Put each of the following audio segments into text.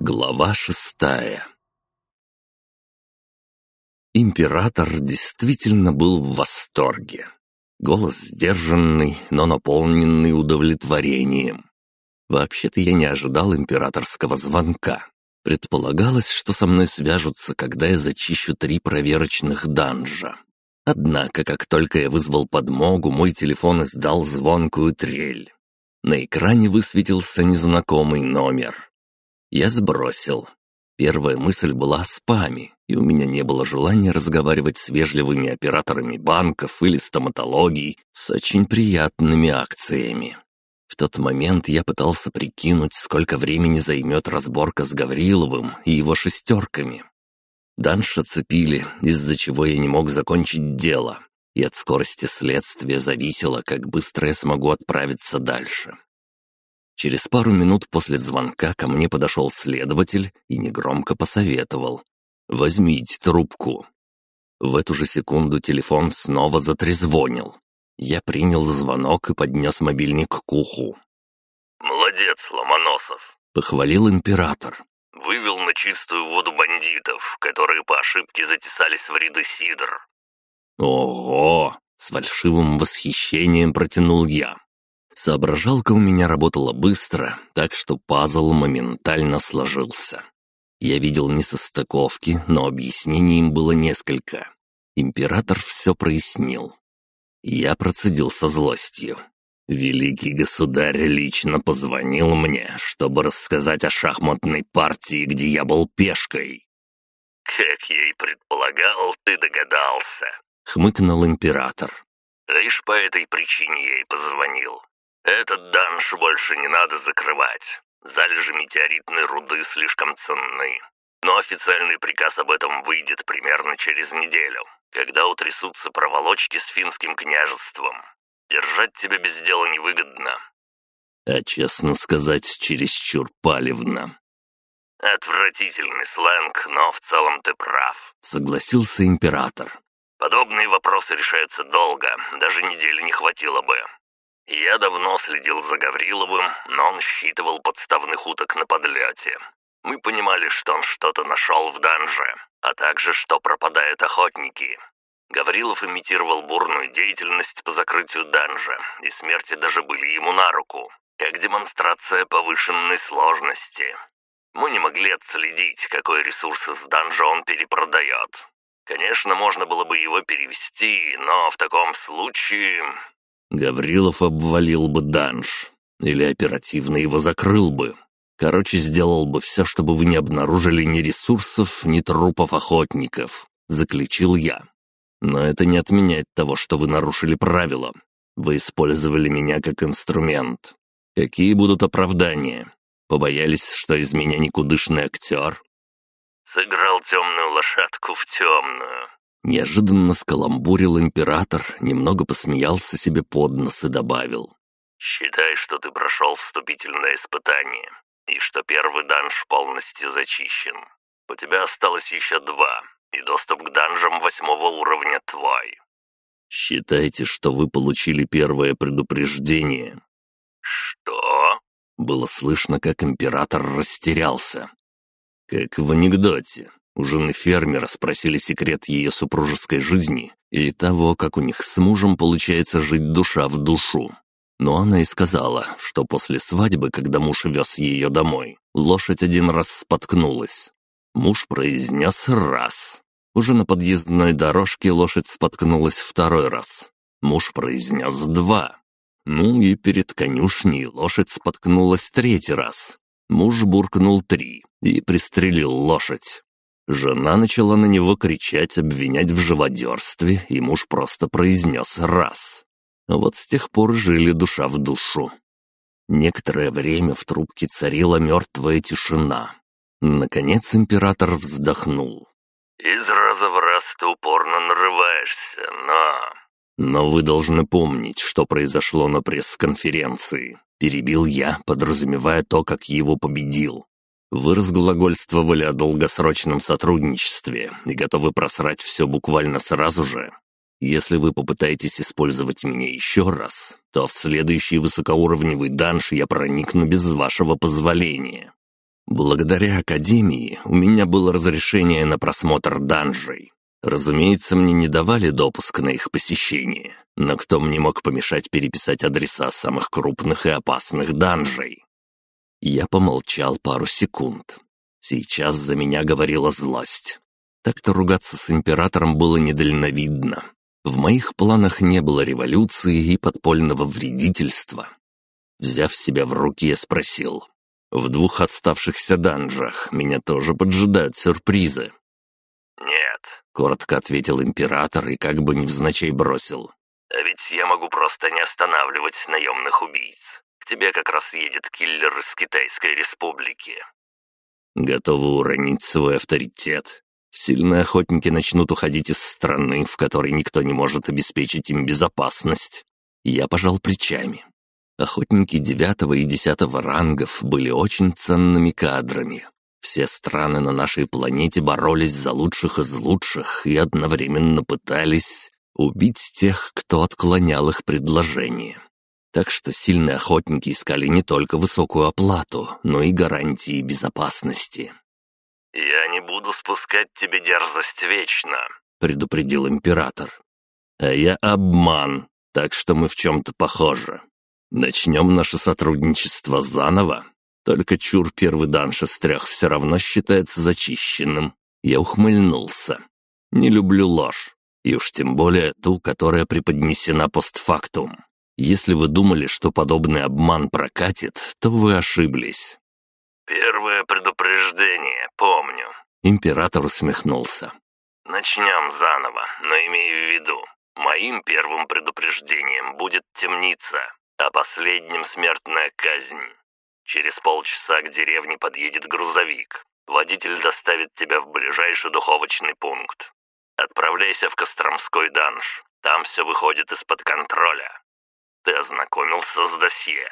Глава 6. Император действительно был в восторге. Голос сдержанный, но наполненный удовлетворением. Вообще-то я не ожидал императорского звонка. Предполагалось, что со мной свяжутся, когда я зачищу 3 проверочных данжа. Однако, как только я вызвал подмогу, мой телефон издал звонкую трель. На экране высветился незнакомый номер. Я сбросил. Первая мысль была о спаме, и у меня не было желания разговаривать с вежливыми операторами банков или стоматологий с очень приятными акциями. В тот момент я пытался прикинуть, сколько времени займет разборка с Гавриловым и его шестерками. Данж оцепили, из-за чего я не мог закончить дело, и от скорости следствия зависело, как быстро я смогу отправиться дальше. Через пару минут после звонка ко мне подошел следователь и негромко посоветовал: «Возьмите трубку». В эту же секунду телефон снова затрезвонил. Я принял звонок и поднес мобильник к уху. «Молодец, Ломоносов», — похвалил император. «Вывел на чистую воду бандитов, которые по ошибке затесались в ряды Сидор». «Ого!» — с фальшивым восхищением протянул я. Соображалка у меня работала быстро, так что пазл моментально сложился. Я видел несостыковки, но объяснений им было несколько. Император все прояснил. Я процедил со злостью. Великий государь лично позвонил мне, чтобы рассказать о шахматной партии, где я был пешкой. «Как я и предполагал, ты догадался», — хмыкнул император. «Лишь по этой причине я и позвонил. Этот данж больше не надо закрывать. Залежи метеоритной руды слишком ценны. Но официальный приказ об этом выйдет примерно через неделю, когда утрясутся проволочки с финским княжеством. Держать тебя без дела невыгодно». А честно сказать, чересчур палевно. «Отвратительный сленг, но в целом ты прав», — согласился император. «Подобные вопросы решаются долго, даже недели не хватило бы. Я давно следил за Гавриловым, но он считывал подставных уток на подлете. Мы понимали, что он что-то нашел в данже, а также, что пропадают охотники. Гаврилов имитировал бурную деятельность по закрытию данжа, и смерти даже были ему на руку, как демонстрация повышенной сложности. Мы не могли отследить, какой ресурс из данжа он перепродает. Конечно, можно было бы его перевести, но в таком случае... Гаврилов обвалил бы данж, или оперативно его закрыл бы. Короче, сделал бы все, чтобы вы не обнаружили ни ресурсов, ни трупов охотников, заключил я. Но это не отменяет того, что вы нарушили правила. Вы использовали меня как инструмент. Какие будут оправдания? Побоялись, что из меня никудышный актер? Сыграл темную лошадку в темную. Неожиданно скаламбурил император, немного посмеялся себе под нос и добавил: «Считай, что ты прошел вступительное испытание, и что первый данж полностью зачищен. У тебя осталось еще 2, и доступ к данжам 8-го уровня твой». «Считайте, что вы получили первое предупреждение». «Что?» Было слышно, как император растерялся. Как в анекдоте. У жены фермера спросили секрет ее супружеской жизни и того, как у них с мужем получается жить душа в душу. Но она и сказала, что после свадьбы, когда муж вез ее домой, лошадь 1 раз споткнулась. Муж произнес раз. Уже на подъездной дорожке лошадь споткнулась 2 раз. Муж произнес 2. Ну и перед конюшней лошадь споткнулась 3 раз. Муж буркнул 3 и пристрелил лошадь. Жена начала на него кричать, обвинять в живодерстве, и муж просто произнес раз. Вот с тех пор жили душа в душу. Некоторое время в трубке царила мертвая тишина. Наконец император вздохнул. «Из раза в раз ты упорно нарываешься, Но вы должны помнить, что произошло на пресс-конференции. Перебил я, подразумевая то, как его победил. Вы разглагольствовали о долгосрочном сотрудничестве и готовы просрать все буквально сразу же. Если вы попытаетесь использовать меня еще раз, то в следующий высокоуровневый данж я проникну без вашего позволения». Благодаря Академии у меня было разрешение на просмотр данжей. Разумеется, мне не давали допуск на их посещение, но кто мне мог помешать переписать адреса самых крупных и опасных данжей? Я помолчал пару секунд. Сейчас за меня говорила злость. Так-то ругаться с императором было недальновидно. В моих планах не было революции и подпольного вредительства. Взяв себя в руки, я спросил. В 2 оставшихся данжах меня тоже поджидают сюрпризы. «Нет», — коротко ответил император и как бы невзначай бросил. «а ведь я могу просто не останавливать наемных убийц. К тебе как раз едет киллер из Китайской Республики». Готовы уронить свой авторитет. Сильные охотники начнут уходить из страны, в которой никто не может обеспечить им безопасность. Я пожал плечами. Охотники 9 и 10 рангов были очень ценными кадрами. Все страны на нашей планете боролись за лучших из лучших и одновременно пытались убить тех, кто отклонял их предложения. Так что сильные охотники искали не только высокую оплату, но и гарантии безопасности. «Я не буду спускать тебе дерзость вечно», — предупредил император. «А я обман, так что мы в чем-то похожи. Начнем наше сотрудничество заново. Только чур первый данж из 3 все равно считается зачищенным». Я ухмыльнулся. «Не люблю ложь, и уж тем более ту, которая преподнесена постфактум. Если вы думали, что подобный обман прокатит, то вы ошиблись». «Первое предупреждение, помню». Император усмехнулся. «Начнем заново, но имей в виду, моим первым предупреждением будет темница, а последним смертная казнь. Через полчаса к деревне подъедет грузовик. Водитель доставит тебя в ближайший духовочный пункт. Отправляйся в Костромской данж, там все выходит из-под контроля. Ты ознакомился с досье?»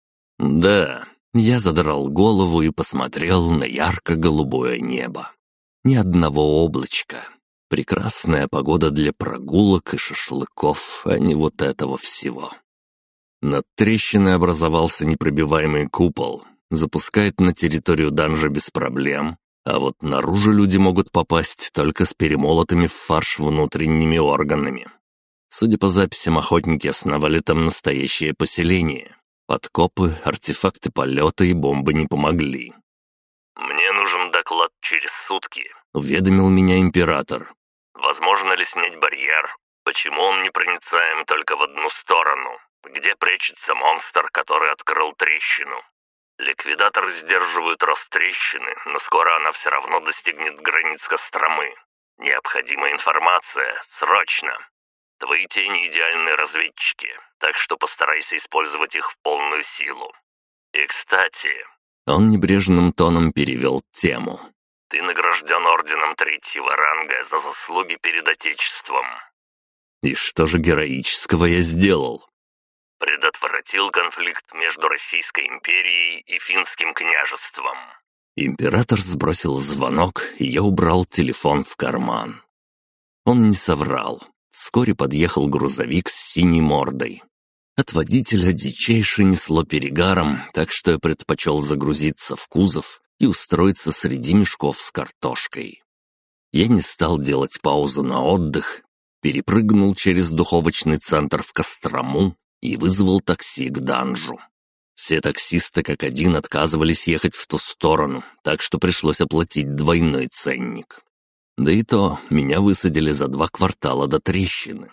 «Да». Я задрал голову и посмотрел на ярко-голубое небо. Ни одного облачка. Прекрасная погода для прогулок и шашлыков, а не вот этого всего. Над трещиной образовался непробиваемый купол. Запускает на территорию данжа без проблем, а вот наружу люди могут попасть только с перемолотыми в фарш внутренними органами. Судя по записям, охотники основали там настоящее поселение. Подкопы, артефакты полета и бомбы не помогли. «Мне нужен доклад через сутки», — уведомил меня император. «Возможно ли снять барьер? Почему он непроницаем только в одну сторону? Где прячется монстр, который открыл трещину? Ликвидаторы сдерживают рост трещины, но скоро она все равно достигнет границ Костромы. Необходима информация, срочно. Твои тени идеальные разведчики, так что постарайся использовать их в полную силу. И, кстати...» Он небрежным тоном перевел тему. «Ты награжден орденом 3-го ранга за заслуги перед Отечеством». «И что же героического я сделал?» «Предотвратил конфликт между Российской империей и Финским княжеством». Император сбросил звонок, и я убрал телефон в карман. Он не соврал. Вскоре подъехал грузовик с синей мордой. От водителя дичайше несло перегаром, так что я предпочел загрузиться в кузов и устроиться среди мешков с картошкой. Я не стал делать паузу на отдых, перепрыгнул через духовочный центр в Кострому и вызвал такси к данжу. Все таксисты как один отказывались ехать в ту сторону, так что пришлось оплатить двойной ценник. Да и то, меня высадили за 2 квартала до трещины.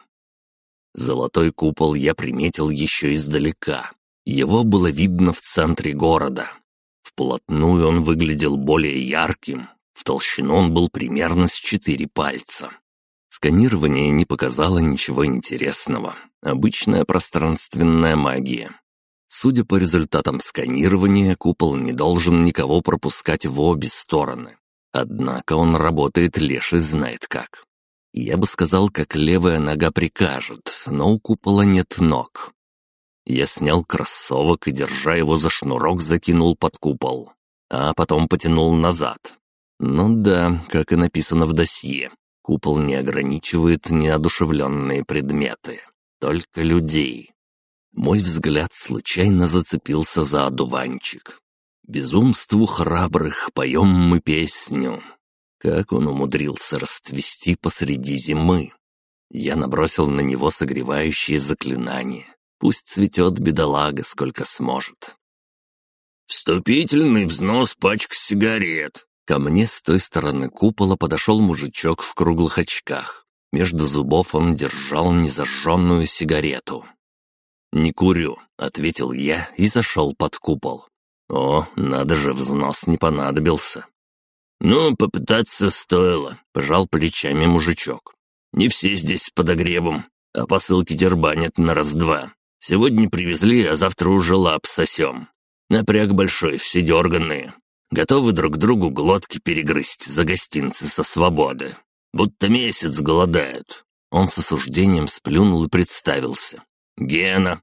Золотой купол я приметил еще издалека. Его было видно в центре города. Вплотную он выглядел более ярким, в толщину он был примерно с 4 пальца. Сканирование не показало ничего интересного. Обычная пространственная магия. Судя по результатам сканирования, купол не должен никого пропускать в обе стороны. Однако он работает леший знает как. Я бы сказал, как левая нога прикажет, но у купола нет ног. Я снял кроссовок и, держа его за шнурок, закинул под купол, а потом потянул назад. Ну да, как и написано в досье, купол не ограничивает неодушевленные предметы, только людей. Мой взгляд случайно зацепился за одуванчик. Безумству храбрых поем мы песню. Как он умудрился расцвести посреди зимы? Я набросил на него согревающее заклинание. Пусть цветет бедолага, сколько сможет. «Вступительный взнос пачка сигарет». Ко мне с той стороны купола подошел мужичок в круглых очках. Между зубов он держал незажженную сигарету. «Не курю», — ответил я и зашел под купол. О, надо же, взнос не понадобился. «Ну, попытаться стоило», — пожал плечами мужичок. «Не все здесь с подогревом, а посылки дербанят на раз-два. Сегодня привезли, а завтра уже лап сосем. Напряг большой, все дерганные. Готовы друг другу глотки перегрызть за гостинцы со свободы. Будто месяц голодают». Он с осуждением сплюнул и представился. «Гена».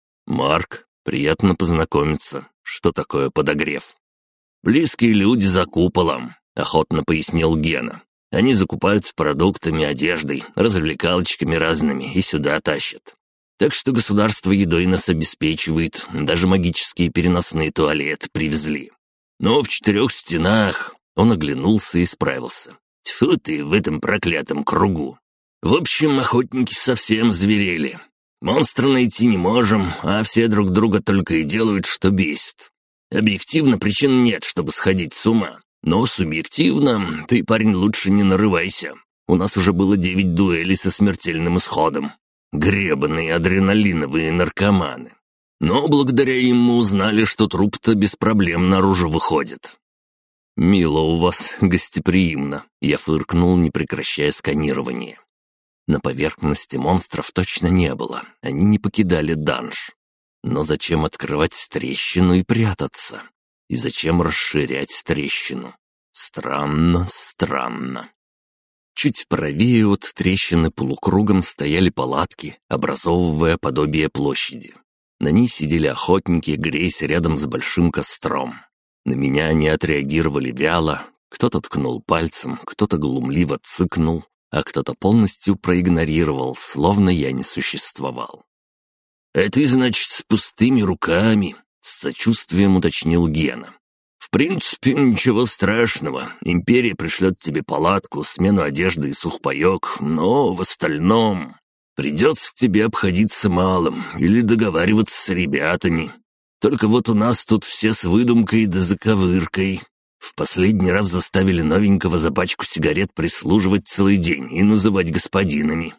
«Марк, приятно познакомиться. Что такое подогрев?» «Близкие люди за куполом», — охотно пояснил Гена. «Они закупаются продуктами, одеждой, развлекалочками разными и сюда тащат. Так что государство едой нас обеспечивает, даже магические переносные туалеты привезли. Но в 4 стенах...» Он оглянулся и справился. «Тьфу ты, в этом проклятом кругу. В общем, охотники совсем зверели. Монстра найти не можем, а все друг друга только и делают, что бесит. Объективно причин нет, чтобы сходить с ума. Но субъективно ты, парень, лучше не нарывайся. У нас уже было 9 дуэлей со смертельным исходом. Гребаные адреналиновые наркоманы. Но благодаря им мы узнали, что труп-то без проблем наружу выходит». «Мило у вас, гостеприимно», — я фыркнул, не прекращая сканирование. На поверхности монстров точно не было, они не покидали данж. Но зачем открывать трещину и прятаться? И зачем расширять трещину? Странно, странно. Чуть правее от трещины полукругом стояли палатки, образовывая подобие площади. На ней сидели охотники, греясь рядом с большим костром. На меня они отреагировали вяло, кто-то ткнул пальцем, кто-то глумливо цыкнул, а кто-то полностью проигнорировал, словно я не существовал. «А ты, значит, с пустыми руками?» — с сочувствием уточнил Гена. «В принципе, ничего страшного. Империя пришлет тебе палатку, смену одежды и сухпайок, но в остальном придется тебе обходиться малым или договариваться с ребятами. Только вот у нас тут все с выдумкой да заковыркой. В последний раз заставили новенького за пачку сигарет прислуживать целый день и называть господинами.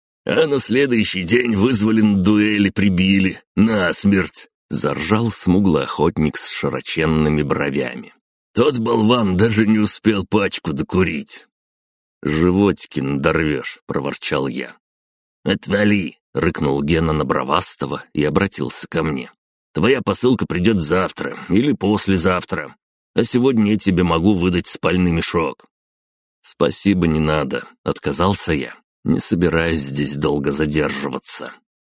А на следующий день вызвали на дуэли, прибили. Насмерть!» — заржал смуглый охотник с широченными бровями. «Тот болван даже не успел пачку докурить». «Животики надорвешь», — проворчал я. «Отвали!» — рыкнул Гена на бровастого и обратился ко мне. «Твоя посылка придет завтра или послезавтра, а сегодня я тебе могу выдать спальный мешок». «Спасибо, не надо», — отказался я. «Не собираюсь здесь долго задерживаться».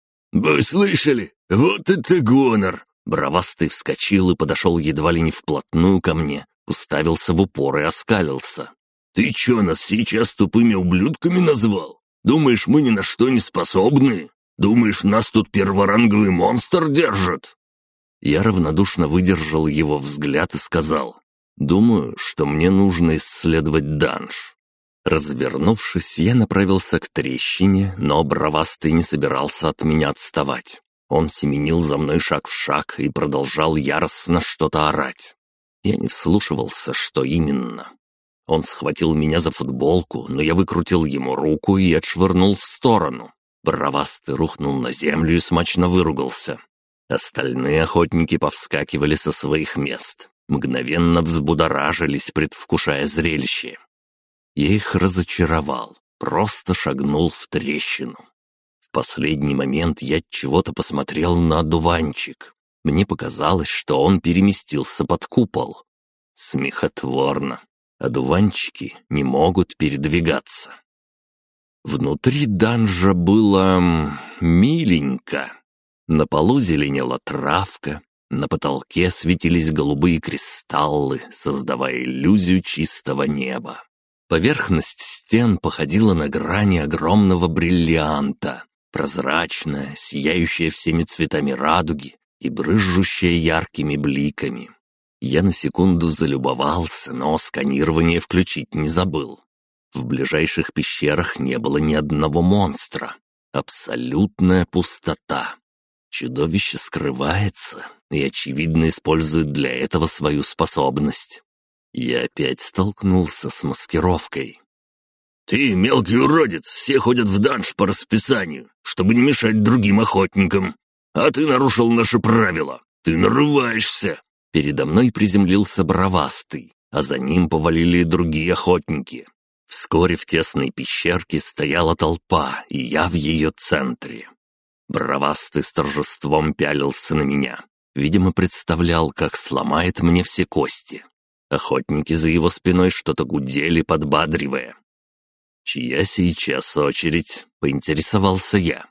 «Вы слышали? Вот это гонор!» Бровастый вскочил и подошел едва ли не вплотную ко мне, уставился в упор и оскалился. «Ты чё, нас сейчас тупыми ублюдками назвал? Думаешь, мы ни на что не способны? Думаешь, нас тут перворанговый монстр держит?» Я равнодушно выдержал его взгляд и сказал: «Думаю, что мне нужно исследовать данж». Развернувшись, я направился к трещине, но бровастый не собирался от меня отставать. Он семенил за мной шаг в шаг и продолжал яростно что-то орать. Я не вслушивался, что именно. Он схватил меня за футболку, но я выкрутил ему руку и отшвырнул в сторону. Бровастый рухнул на землю и смачно выругался. Остальные охотники повскакивали со своих мест, мгновенно взбудоражились, предвкушая зрелище. Я их разочаровал, просто шагнул в трещину. В последний момент я чего-то посмотрел на одуванчик. Мне показалось, что он переместился под купол. Смехотворно. Одуванчики не могут передвигаться. Внутри данжа было миленько. На полу зеленела травка, на потолке светились голубые кристаллы, создавая иллюзию чистого неба. Поверхность стен походила на грани огромного бриллианта, прозрачная, сияющая всеми цветами радуги и брызжущая яркими бликами. Я на секунду залюбовался, но сканирование включить не забыл. В ближайших пещерах не было ни одного монстра. Абсолютная пустота. Чудовище скрывается и, очевидно, использует для этого свою способность. Я опять столкнулся с маскировкой. «Ты, мелкий уродец, все ходят в данж по расписанию, чтобы не мешать другим охотникам. А ты нарушил наши правила. Ты нарываешься!» Передо мной приземлился Бровастый, а за ним повалили и другие охотники. Вскоре в тесной пещерке стояла толпа, и я в ее центре. Бровастый с торжеством пялился на меня. Видимо, представлял, как сломает мне все кости. Охотники за его спиной что-то гудели, подбадривая. «Чья сейчас очередь?» — поинтересовался я.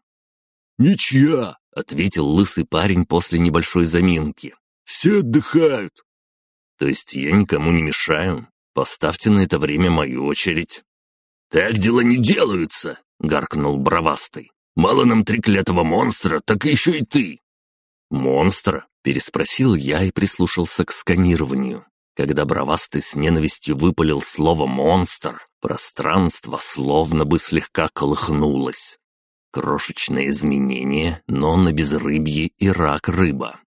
«Ничья!» — ответил лысый парень после небольшой заминки. «Все отдыхают». «То есть я никому не мешаю? Поставьте на это время мою очередь». «Так дела не делаются!» — гаркнул Бровастый. «Мало нам треклятого монстра, так еще и ты!» «Монстра?» — переспросил я и прислушался к сканированию. Когда Бровастый с ненавистью выпалил слово «монстр», пространство словно бы слегка колыхнулось. Крошечное изменение, но на безрыбье и рак-рыба.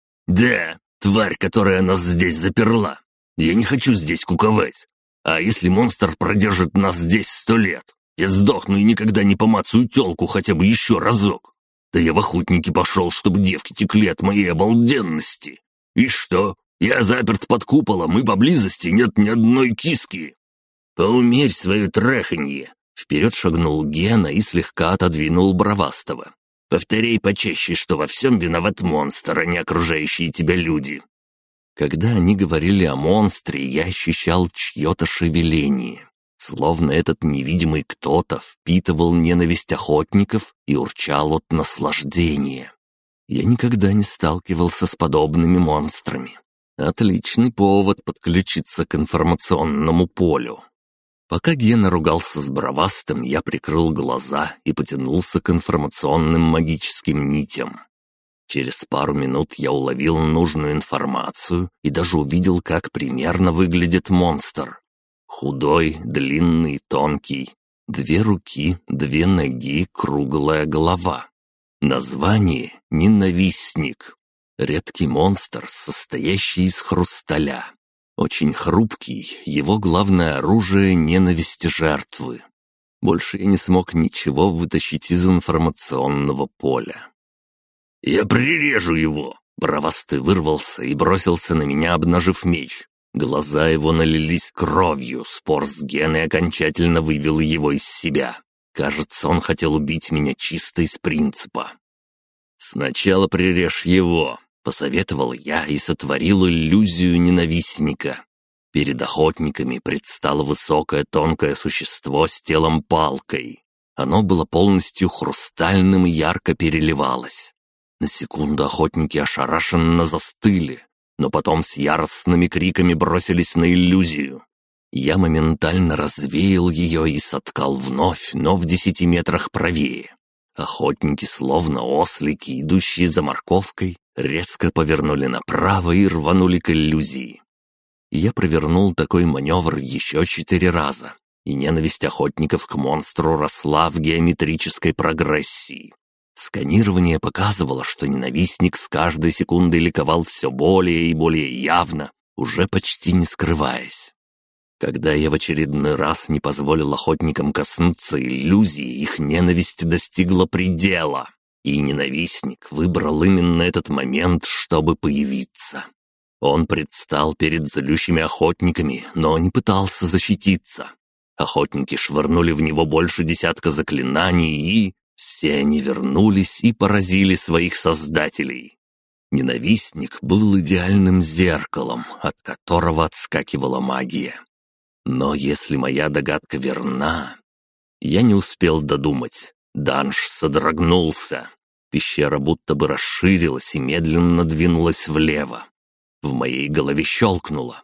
«Да, тварь, которая нас здесь заперла. Я не хочу здесь куковать. А если монстр продержит нас здесь 100 лет? Я сдохну и никогда не помацаю тёлку хотя бы еще разок. Да я в охотники пошел, чтобы девки текли от моей обалденности. И что? Я заперт под куполом, и поблизости нет ни одной киски». «Поумерь свое траханье!» Вперед шагнул Гена и слегка отодвинул Бровастого. «Повторяй почаще, что во всем виноват монстр, а не окружающие тебя люди». Когда они говорили о монстре, я ощущал чье-то шевеление. Словно этот невидимый кто-то впитывал ненависть охотников и урчал от наслаждения. Я никогда не сталкивался с подобными монстрами. Отличный повод подключиться к информационному полю. Пока Гена ругался с Бровастым, я прикрыл глаза и потянулся к информационным магическим нитям. Через пару минут я уловил нужную информацию и даже увидел, как примерно выглядит монстр. Худой, длинный, тонкий. 2 руки, 2 ноги, круглая голова. Название — Ненавистник. Редкий монстр, состоящий из хрусталя. Очень хрупкий, его главное оружие — ненависть жертвы. Больше я не смог ничего вытащить из информационного поля. «Я прирежу его!» Бровастый вырвался и бросился на меня, обнажив меч. Глаза его налились кровью, спор с Геной окончательно вывел его из себя. Кажется, он хотел убить меня чисто из принципа. «Сначала прирежь его», — посоветовал я и сотворил иллюзию ненавистника. Перед охотниками предстало высокое тонкое существо с телом-палкой. Оно было полностью хрустальным и ярко переливалось. На секунду охотники ошарашенно застыли, но потом с яростными криками бросились на иллюзию. Я моментально развеял ее и соткал вновь, но в 10 метрах правее. Охотники, словно ослики, идущие за морковкой, резко повернули направо и рванули к иллюзии. Я провернул такой маневр еще 4 раза, и ненависть охотников к монстру росла в геометрической прогрессии. Сканирование показывало, что ненавистник с каждой секундой ликовал все более и более явно, уже почти не скрываясь. Когда я в очередной раз не позволил охотникам коснуться иллюзии, их ненависть достигла предела, и ненавистник выбрал именно этот момент, чтобы появиться. Он предстал перед злющими охотниками, но не пытался защититься. Охотники швырнули в него больше 10 заклинаний, и все они вернулись и поразили своих создателей. Ненавистник был идеальным зеркалом, от которого отскакивала магия. Но если моя догадка верна... Я не успел додумать. Данж содрогнулся. Пещера будто бы расширилась и медленно двинулась влево. В моей голове щелкнуло.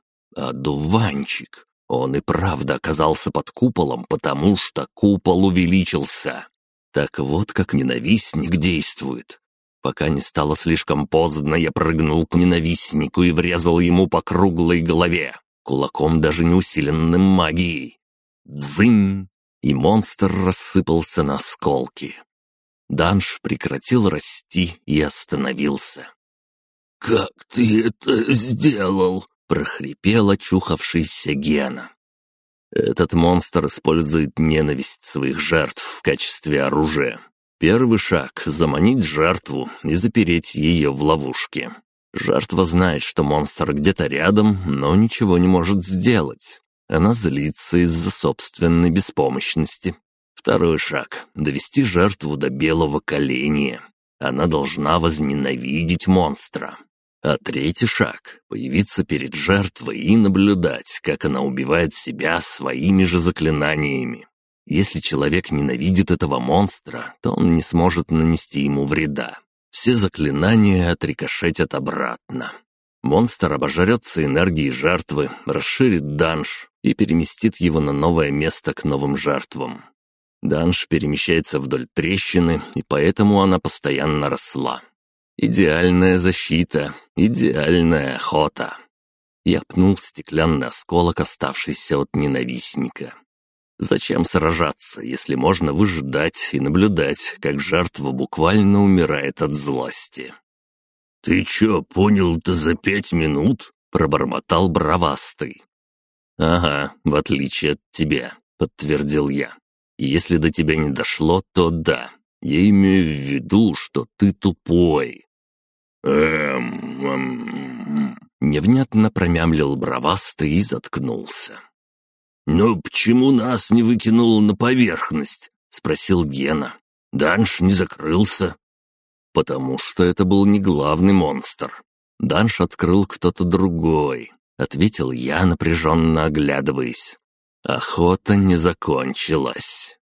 Одуванчик. Он и правда оказался под куполом, потому что купол увеличился. Так вот как ненавистник действует. Пока не стало слишком поздно, я прыгнул к ненавистнику и врезал ему по круглой голове, кулаком даже не усиленным магией. Дзынь! И монстр рассыпался на осколки. Данж прекратил расти и остановился. «Как ты это сделал?» — прохрипел очухавшийся Гена. Этот монстр использует ненависть своих жертв в качестве оружия. Первый шаг — заманить жертву и запереть ее в ловушке. Жертва знает, что монстр где-то рядом, но ничего не может сделать. Она злится из-за собственной беспомощности. Второй шаг — довести жертву до белого коленя. Она должна возненавидеть монстра. А третий шаг — появиться перед жертвой и наблюдать, как она убивает себя своими же заклинаниями. Если человек ненавидит этого монстра, то он не сможет нанести ему вреда. Все заклинания отрикошетят обратно. Монстр обожрется энергией жертвы, расширит данж и переместит его на новое место к новым жертвам. Данж перемещается вдоль трещины, и поэтому она постоянно росла. Идеальная защита, идеальная охота. Я пнул стеклянный осколок, оставшийся от ненавистника. Зачем сражаться, если можно выжидать и наблюдать, как жертва буквально умирает от злости? «Ты чё, понял-то за 5 минут?» — пробормотал бравастый. «Ага, в отличие от тебя», — подтвердил я. «И если до тебя не дошло, то да. Я имею в виду, что ты тупой». Невнятно промямлил бравастый и заткнулся. «Но почему нас не выкинуло на поверхность?» — спросил Гена. «Данж не закрылся». «Потому что это был не главный монстр. Данж открыл кто-то другой», — ответил я, напряженно оглядываясь. «Охота не закончилась».